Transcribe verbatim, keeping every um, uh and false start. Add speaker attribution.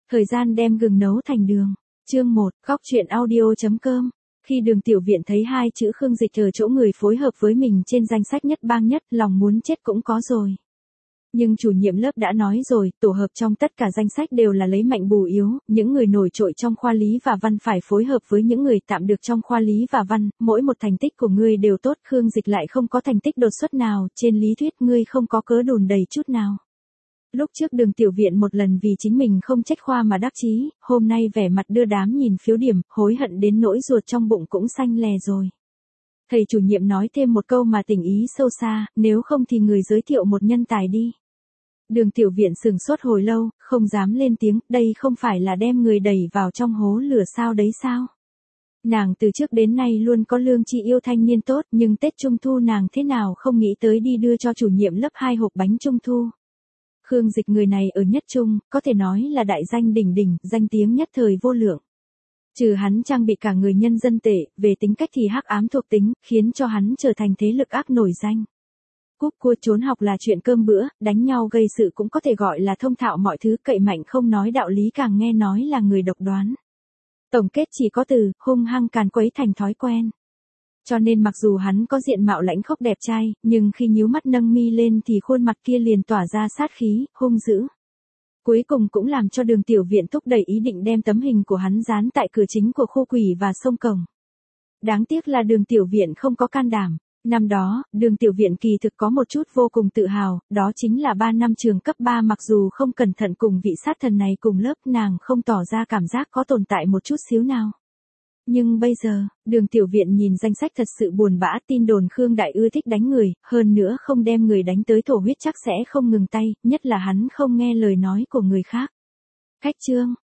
Speaker 1: Thời gian đem gừng nấu thành đường. Chương một, góc truyện audio.com. Khi Đường Tiểu Viện thấy hai chữ Khương Dịch ở chỗ người phối hợp với mình trên danh sách nhất bang nhất, lòng muốn chết cũng có rồi. Nhưng chủ nhiệm lớp đã nói rồi, tổ hợp trong tất cả danh sách đều là lấy mạnh bù yếu, những người nổi trội trong khoa lý và văn phải phối hợp với những người tạm được trong khoa lý và văn, mỗi một thành tích của ngươi đều tốt, Khương Dịch lại không có thành tích đột xuất nào, trên lý thuyết ngươi không có cớ đùn đầy chút nào. Lúc trước Đường Tiểu Viện một lần vì chính mình không trách khoa mà đắc chí, hôm nay vẻ mặt đưa đám nhìn phiếu điểm, hối hận đến nỗi ruột trong bụng cũng xanh lè rồi. Thầy chủ nhiệm nói thêm một câu mà tình ý sâu xa, nếu không thì người giới thiệu một nhân tài đi. Đường Tiểu Viện sừng sốt hồi lâu, không dám lên tiếng, đây không phải là đem người đẩy vào trong hố lửa sao đấy sao? Nàng từ trước đến nay luôn có lương tri yêu thanh niên tốt, nhưng Tết Trung Thu nàng thế nào không nghĩ tới đi đưa cho chủ nhiệm lớp hai hộp bánh Trung Thu. Khương Dịch người này ở nhất trung, có thể nói là đại danh đỉnh đỉnh, danh tiếng nhất thời vô lượng. Trừ hắn trang bị cả người nhân dân tệ, về tính cách thì hắc ám thuộc tính, khiến cho hắn trở thành thế lực ác nổi danh. Cúp cua trốn học là chuyện cơm bữa, đánh nhau gây sự cũng có thể gọi là thông thạo mọi thứ, cậy mạnh không nói đạo lý càng nghe nói là người độc đoán. Tổng kết chỉ có từ, hung hăng càn quấy thành thói quen. Cho nên mặc dù hắn có diện mạo lãnh khốc đẹp trai, nhưng khi nhíu mắt nâng mi lên thì khuôn mặt kia liền tỏa ra sát khí, hung dữ. Cuối cùng cũng làm cho Đường Tiểu Viện thúc đẩy ý định đem tấm hình của hắn dán tại cửa chính của khu quỷ và sông cổng. Đáng tiếc là Đường Tiểu Viện không có can đảm. Năm đó, Đường Tiểu Viện kỳ thực có một chút vô cùng tự hào, đó chính là ba năm trường cấp ba mặc dù không cẩn thận cùng vị sát thần này cùng lớp nàng không tỏ ra cảm giác có tồn tại một chút xíu nào. Nhưng bây giờ, Đường Tiểu Viện nhìn danh sách thật sự buồn bã, tin đồn Khương Đại ưa thích đánh người, hơn nữa không đem người đánh tới thổ huyết chắc sẽ không ngừng tay, nhất là hắn không nghe lời nói của người khác. Khách trương,